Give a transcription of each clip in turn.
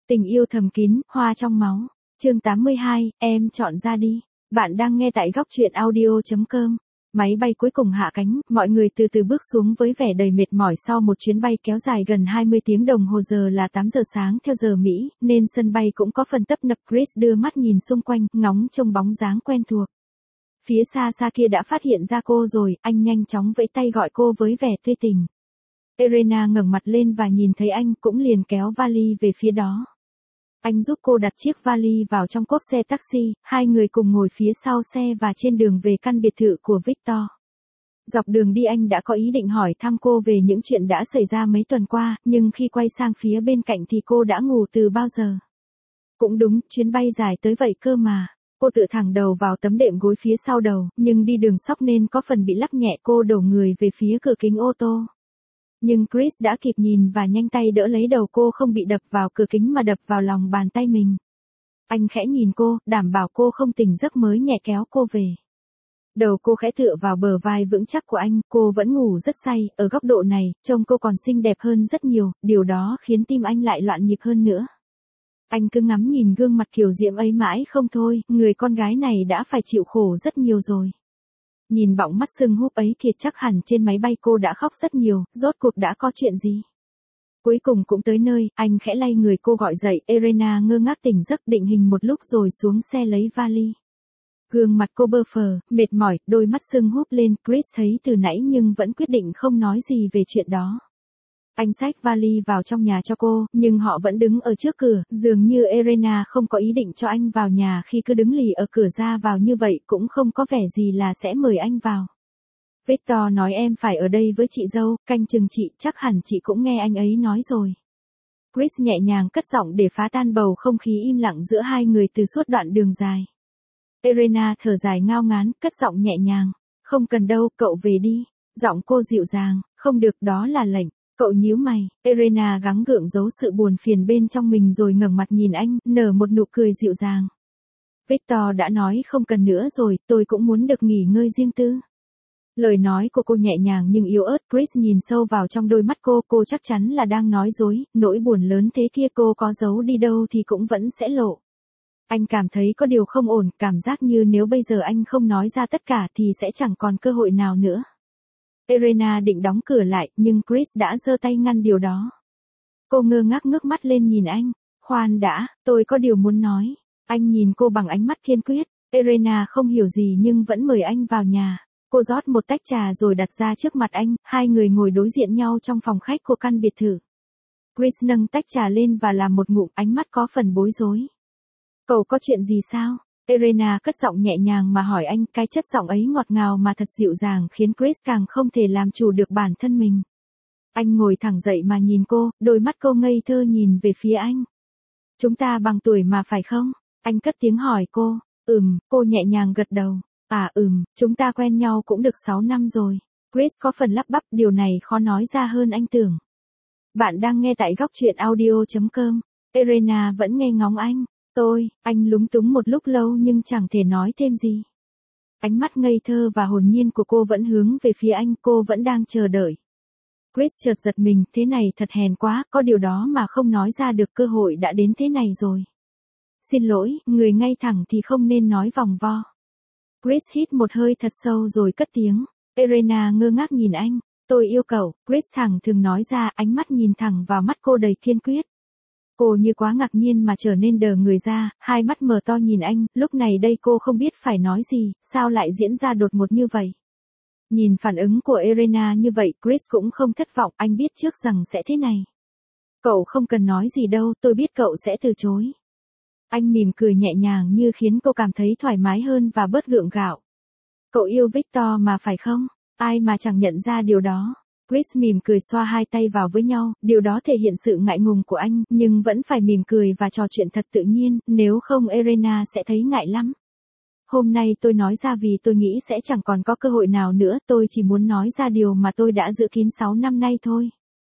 Tình yêu thầm kín, hoa trong máu. Chương 82, em chọn ra đi. Bạn đang nghe tại góc truyện audio.com. Máy bay cuối cùng hạ cánh, mọi người từ từ bước xuống với vẻ đầy mệt mỏi sau một chuyến bay kéo dài gần 20 tiếng đồng hồ. Giờ là 8 giờ sáng theo giờ Mỹ, nên sân bay cũng có phần tấp nập. Chris đưa mắt nhìn xung quanh, ngóng trông bóng dáng quen thuộc. Phía xa xa kia đã phát hiện ra cô rồi, anh nhanh chóng vẫy tay gọi cô với vẻ tươi tỉnh. Elena ngẩng mặt lên và nhìn thấy anh, cũng liền kéo vali về phía đó. Anh giúp cô đặt chiếc vali vào trong cốp xe taxi, hai người cùng ngồi phía sau xe và trên đường về căn biệt thự của Victor. Dọc đường đi anh đã có ý định hỏi thăm cô về những chuyện đã xảy ra mấy tuần qua, nhưng khi quay sang phía bên cạnh thì cô đã ngủ từ bao giờ. Cũng đúng, chuyến bay dài tới vậy cơ mà. Cô tựa thẳng đầu vào tấm đệm gối phía sau đầu, nhưng đi đường sóc nên có phần bị lắc nhẹ. Cô đổ người về phía cửa kính ô tô. Nhưng Chris đã kịp nhìn và nhanh tay đỡ lấy đầu cô, không bị đập vào cửa kính mà đập vào lòng bàn tay mình. Anh khẽ nhìn cô, đảm bảo cô không tỉnh giấc mới nhẹ kéo cô về. Đầu cô khẽ tựa vào bờ vai vững chắc của anh, cô vẫn ngủ rất say. Ở góc độ này, trông cô còn xinh đẹp hơn rất nhiều, điều đó khiến tim anh lại loạn nhịp hơn nữa. Anh cứ ngắm nhìn gương mặt kiều diễm ấy mãi không thôi, người con gái này đã phải chịu khổ rất nhiều rồi. Nhìn bọng mắt sưng húp ấy kìa, chắc hẳn trên máy bay cô đã khóc rất nhiều. Rốt cuộc đã có chuyện gì? Cuối cùng cũng tới nơi, anh khẽ lay người cô gọi dậy. Elena ngơ ngác tỉnh giấc, định hình một lúc rồi xuống xe lấy vali. Gương mặt cô bơ phờ, mệt mỏi, đôi mắt sưng húp lên. Chris thấy từ nãy nhưng vẫn quyết định không nói gì về chuyện đó. Anh xách vali vào trong nhà cho cô, nhưng họ vẫn đứng ở trước cửa. Dường như Elena không có ý định cho anh vào nhà, khi cứ đứng lì ở cửa ra vào như vậy cũng không có vẻ gì là sẽ mời anh vào. Victor nói em phải ở đây với chị dâu, canh chừng chị, chắc hẳn chị cũng nghe anh ấy nói rồi. Chris nhẹ nhàng cất giọng để phá tan bầu không khí im lặng giữa hai người từ suốt đoạn đường dài. Elena thở dài ngao ngán, cất giọng nhẹ nhàng. Không cần đâu, cậu về đi. Giọng cô dịu dàng. Không được, đó là lệnh. Cậu nhíu mày. Elena gắng gượng giấu sự buồn phiền bên trong mình rồi ngẩng mặt nhìn anh, nở một nụ cười dịu dàng. Victor đã nói không cần nữa rồi, tôi cũng muốn được nghỉ ngơi riêng tư. Lời nói của cô nhẹ nhàng nhưng yếu ớt. Chris nhìn sâu vào trong đôi mắt cô chắc chắn là đang nói dối. Nỗi buồn lớn thế kia cô có giấu đi đâu thì cũng vẫn sẽ lộ. Anh cảm thấy có điều không ổn, cảm giác như nếu bây giờ anh không nói ra tất cả thì sẽ chẳng còn cơ hội nào nữa. Elena định đóng cửa lại, nhưng Chris đã giơ tay ngăn điều đó. Cô ngơ ngác ngước mắt lên nhìn anh. Khoan đã, tôi có điều muốn nói. Anh nhìn cô bằng ánh mắt kiên quyết. Elena không hiểu gì nhưng vẫn mời anh vào nhà. Cô rót một tách trà rồi đặt ra trước mặt anh, hai người ngồi đối diện nhau trong phòng khách của căn biệt thự. Chris nâng tách trà lên và làm một ngụm, ánh mắt có phần bối rối. Cậu có chuyện gì sao? Elena cất giọng nhẹ nhàng mà hỏi anh, cái chất giọng ấy ngọt ngào mà thật dịu dàng khiến Chris càng không thể làm chủ được bản thân mình. Anh ngồi thẳng dậy mà nhìn cô, đôi mắt cô ngây thơ nhìn về phía anh. Chúng ta bằng tuổi mà phải không? Anh cất tiếng hỏi cô. Cô nhẹ nhàng gật đầu. Chúng ta quen nhau cũng được 6 năm rồi. Chris có phần lắp bắp, điều này khó nói ra hơn anh tưởng. Bạn đang nghe tại góc truyện audio.com. Elena vẫn nghe ngóng anh. Anh lúng túng một lúc lâu nhưng chẳng thể nói thêm gì. Ánh mắt ngây thơ và hồn nhiên của cô vẫn hướng về phía anh, cô vẫn đang chờ đợi. Chris chợt giật mình, thế này thật hèn quá, có điều đó mà không nói ra được, cơ hội đã đến thế này rồi. Xin lỗi, người ngay thẳng thì không nên nói vòng vo. Chris hít một hơi thật sâu rồi cất tiếng. Elena ngơ ngác nhìn anh. Tôi yêu cậu, Chris thẳng thừng nói ra, ánh mắt nhìn thẳng vào mắt cô đầy kiên quyết. Cô như quá ngạc nhiên mà trở nên đờ người ra, hai mắt mở to nhìn anh, lúc này đây cô không biết phải nói gì, sao lại diễn ra đột ngột như vậy. Nhìn phản ứng của Elena như vậy, Chris cũng không thất vọng, anh biết trước rằng sẽ thế này. Cậu không cần nói gì đâu, tôi biết cậu sẽ từ chối. Anh mỉm cười nhẹ nhàng như khiến cô cảm thấy thoải mái hơn và bớt gượng gạo. Cậu yêu Victor mà phải không? Ai mà chẳng nhận ra điều đó. Chris mỉm cười xoa hai tay vào với nhau, điều đó thể hiện sự ngại ngùng của anh, nhưng vẫn phải mỉm cười và trò chuyện thật tự nhiên, nếu không Elena sẽ thấy ngại lắm. Hôm nay tôi nói ra vì tôi nghĩ sẽ chẳng còn có cơ hội nào nữa, tôi chỉ muốn nói ra điều mà tôi đã giữ kín 6 năm nay thôi.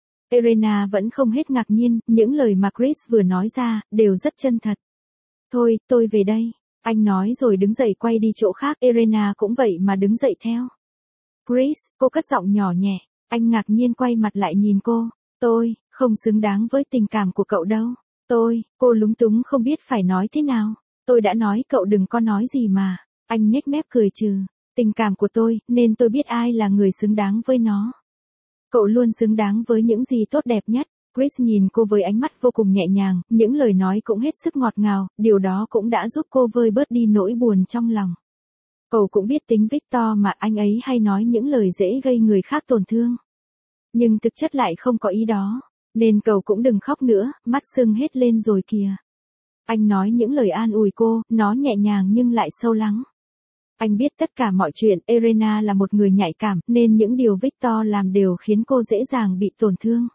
Elena vẫn không hết ngạc nhiên, những lời mà Chris vừa nói ra, đều rất chân thật. Thôi, tôi về đây. Anh nói rồi đứng dậy quay đi chỗ khác, Elena cũng vậy mà đứng dậy theo. Chris, cô cất giọng nhỏ nhẹ. Anh ngạc nhiên quay mặt lại nhìn cô. Tôi không xứng đáng với tình cảm của cậu đâu. Cô lúng túng không biết phải nói thế nào. Tôi đã nói cậu đừng có nói gì mà. Anh nhếch mép cười trừ. Tình cảm của tôi, nên tôi biết ai là người xứng đáng với nó. Cậu luôn xứng đáng với những gì tốt đẹp nhất. Chris nhìn cô với ánh mắt vô cùng nhẹ nhàng, những lời nói cũng hết sức ngọt ngào, điều đó cũng đã giúp cô vơi bớt đi nỗi buồn trong lòng. Cậu cũng biết tính Victor mà, anh ấy hay nói những lời dễ gây người khác tổn thương. Nhưng thực chất lại không có ý đó. Nên cậu cũng đừng khóc nữa, mắt sưng hết lên rồi kìa. Anh nói những lời an ủi cô, nó nhẹ nhàng nhưng lại sâu lắng. Anh biết tất cả mọi chuyện, Elena là một người nhạy cảm, nên những điều Victor làm đều khiến cô dễ dàng bị tổn thương.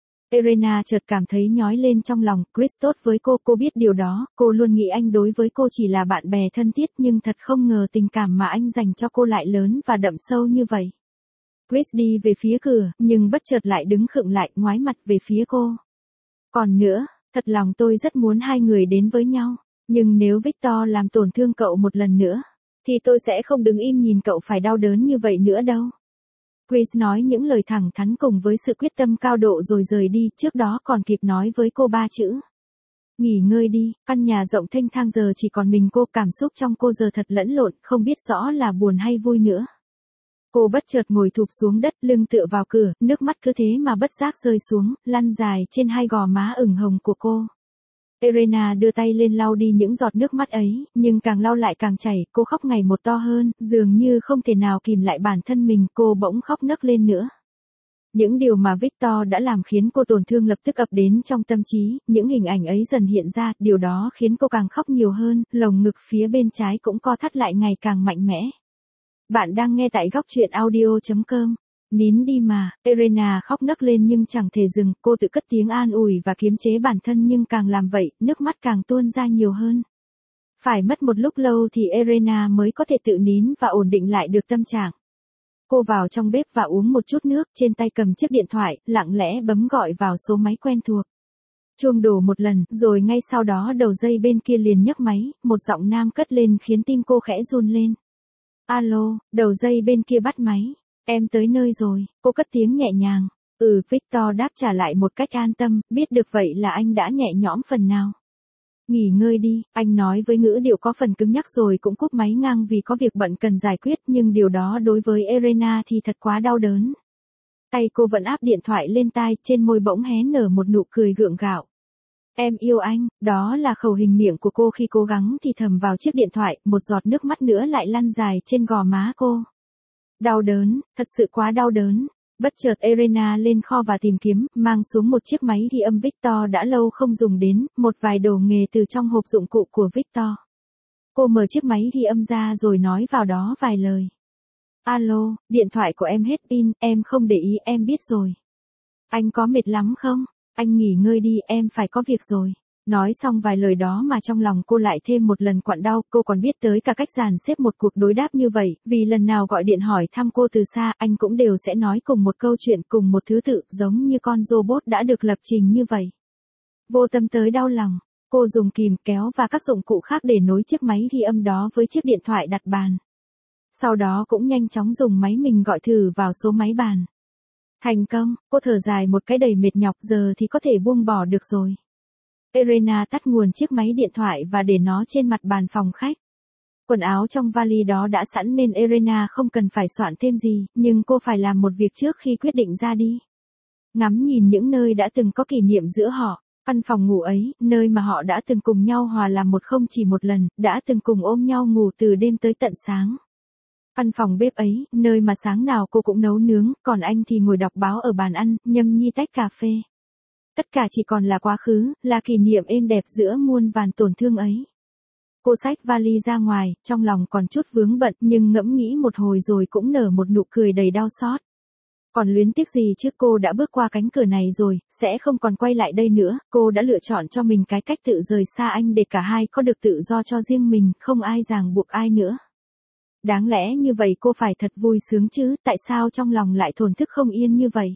Elena chợt cảm thấy nhói lên trong lòng, Chris tốt với cô biết điều đó, cô luôn nghĩ anh đối với cô chỉ là bạn bè thân thiết nhưng thật không ngờ tình cảm mà anh dành cho cô lại lớn và đậm sâu như vậy. Chris đi về phía cửa, nhưng bất chợt lại đứng khựng lại, ngoái mặt về phía cô. Còn nữa, thật lòng tôi rất muốn hai người đến với nhau, nhưng nếu Victor làm tổn thương cậu một lần nữa, thì tôi sẽ không đứng im nhìn cậu phải đau đớn như vậy nữa đâu. Chris nói những lời thẳng thắn cùng với sự quyết tâm cao độ rồi rời đi, trước đó còn kịp nói với cô 3 chữ. Nghỉ ngơi đi, căn nhà rộng thênh thang giờ chỉ còn mình cô, cảm xúc trong cô giờ thật lẫn lộn, không biết rõ là buồn hay vui nữa. Cô bất chợt ngồi thụp xuống đất, lưng tựa vào cửa, nước mắt cứ thế mà bất giác rơi xuống, lăn dài trên hai gò má ửng hồng của cô. Elena đưa tay lên lau đi những giọt nước mắt ấy, nhưng càng lau lại càng chảy, cô khóc ngày một to hơn, dường như không thể nào kìm lại bản thân mình, cô bỗng khóc nấc lên nữa. Những điều mà Victor đã làm khiến cô tổn thương lập tức ập đến trong tâm trí, những hình ảnh ấy dần hiện ra, điều đó khiến cô càng khóc nhiều hơn, lồng ngực phía bên trái cũng co thắt lại ngày càng mạnh mẽ. Bạn đang nghe tại góc truyện audio.com. Nín đi mà, Elena khóc nấc lên nhưng chẳng thể dừng, cô tự cất tiếng an ủi và kiềm chế bản thân nhưng càng làm vậy, nước mắt càng tuôn ra nhiều hơn. Phải mất một lúc lâu thì Elena mới có thể tự nín và ổn định lại được tâm trạng. Cô vào trong bếp và uống một chút nước, trên tay cầm chiếc điện thoại, lặng lẽ bấm gọi vào số máy quen thuộc. Chuông đổ một lần, rồi ngay sau đó đầu dây bên kia liền nhấc máy, một giọng nam cất lên khiến tim cô khẽ run lên. Alo, đầu dây bên kia bắt máy. Em tới nơi rồi, cô cất tiếng nhẹ nhàng. Victor đáp trả lại một cách an tâm, biết được vậy là anh đã nhẹ nhõm phần nào. Nghỉ ngơi đi, anh nói với ngữ điệu có phần cứng nhắc rồi cũng cúp máy ngang vì có việc bận cần giải quyết, nhưng điều đó đối với Elena thì thật quá đau đớn. Tay cô vẫn áp điện thoại lên tai, trên môi bỗng hé nở một nụ cười gượng gạo. Em yêu anh, đó là khẩu hình miệng của cô khi cố gắng thì thầm vào chiếc điện thoại, một giọt nước mắt nữa lại lăn dài trên gò má cô. Đau đớn, thật sự quá đau đớn. Bất chợt Elena lên kho và tìm kiếm, mang xuống một chiếc máy ghi âm Victor đã lâu không dùng đến, một vài đồ nghề từ trong hộp dụng cụ của Victor. Cô mở chiếc máy ghi âm ra rồi nói vào đó vài lời. Alo, điện thoại của em hết pin, em không để ý, em biết rồi. Anh có mệt lắm không? Anh nghỉ ngơi đi, em phải có việc rồi. Nói xong vài lời đó mà trong lòng cô lại thêm một lần quặn đau, cô còn biết tới cả cách dàn xếp một cuộc đối đáp như vậy, vì lần nào gọi điện hỏi thăm cô từ xa, anh cũng đều sẽ nói cùng một câu chuyện, cùng một thứ tự, giống như con robot đã được lập trình như vậy. Vô tâm tới đau lòng, cô dùng kìm, kéo và các dụng cụ khác để nối chiếc máy ghi âm đó với chiếc điện thoại đặt bàn. Sau đó cũng nhanh chóng dùng máy mình gọi thử vào số máy bàn. Thành công, cô thở dài một cái đầy mệt nhọc, giờ thì có thể buông bỏ được rồi. Elena tắt nguồn chiếc máy điện thoại và để nó trên mặt bàn phòng khách. Quần áo trong vali đó đã sẵn nên Elena không cần phải soạn thêm gì, nhưng cô phải làm một việc trước khi quyết định ra đi. Ngắm nhìn những nơi đã từng có kỷ niệm giữa họ, căn phòng ngủ ấy, nơi mà họ đã từng cùng nhau hòa làm một không chỉ một lần, đã từng cùng ôm nhau ngủ từ đêm tới tận sáng. Căn phòng bếp ấy, nơi mà sáng nào cô cũng nấu nướng, còn anh thì ngồi đọc báo ở bàn ăn, nhâm nhi tách cà phê. Tất cả chỉ còn là quá khứ, là kỷ niệm êm đẹp giữa muôn vàn tổn thương ấy. Cô xách vali ra ngoài, trong lòng còn chút vướng bận nhưng ngẫm nghĩ một hồi rồi cũng nở một nụ cười đầy đau xót. Còn luyến tiếc gì chứ, cô đã bước qua cánh cửa này rồi, sẽ không còn quay lại đây nữa, cô đã lựa chọn cho mình cái cách tự rời xa anh để cả hai có được tự do cho riêng mình, không ai ràng buộc ai nữa. Đáng lẽ như vậy cô phải thật vui sướng chứ, tại sao trong lòng lại thổn thức không yên như vậy?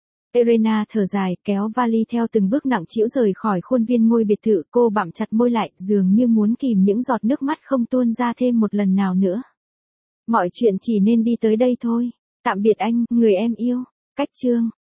Elena thở dài, kéo vali theo từng bước nặng trĩu rời khỏi khuôn viên ngôi biệt thự, cô bặm chặt môi lại, dường như muốn kìm những giọt nước mắt không tuôn ra thêm một lần nào nữa. Mọi chuyện chỉ nên đi tới đây thôi. Tạm biệt anh, người em yêu. Cách chương.